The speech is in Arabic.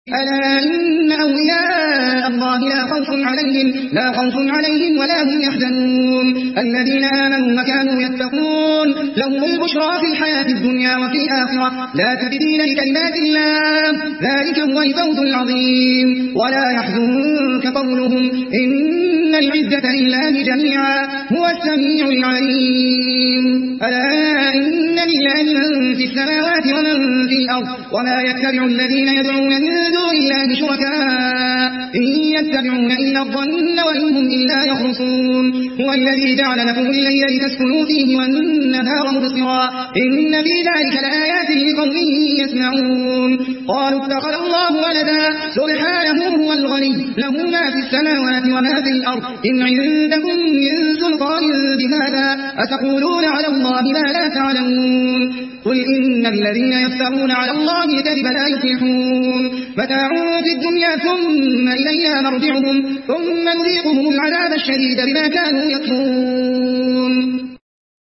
ألا إن أولياء الله لا خوف عليهم ولا هم يحزنون الذين آمنوا وكانوا يتقون لهم البشرى في الحياة الدنيا وفي الآخرة لا تبديل لكلمات الله ذلك هو الفوز العظيم ولا يحزنك قولهم إن العزة لله جميعا هو السميع العليم ألا إن لله من في السماوات ومن في الأرض وما يتبع الذين يدعون من دون الله شركاء إن يتبعون إلا الظن وإن هم إلا يخرصون هو الذي جعل لكم الليل لتسكنوا فيه والنهار مبصرا إن في ذلك لآيات لقوم يسمعون قالوا اتخذ الله ولدا سبحانه هو الغني له ما في السماوات وما في الأرض إن عندكم من سلطان بهذا أتقولون على الله ما لا تعلمون قل إن الذين يفترون على الله الكذب لا يفلحون متاع في الدنيا ثم إلينا مرجعهم ثم نذيقهم العذاب الشديد بما كانوا يكفرون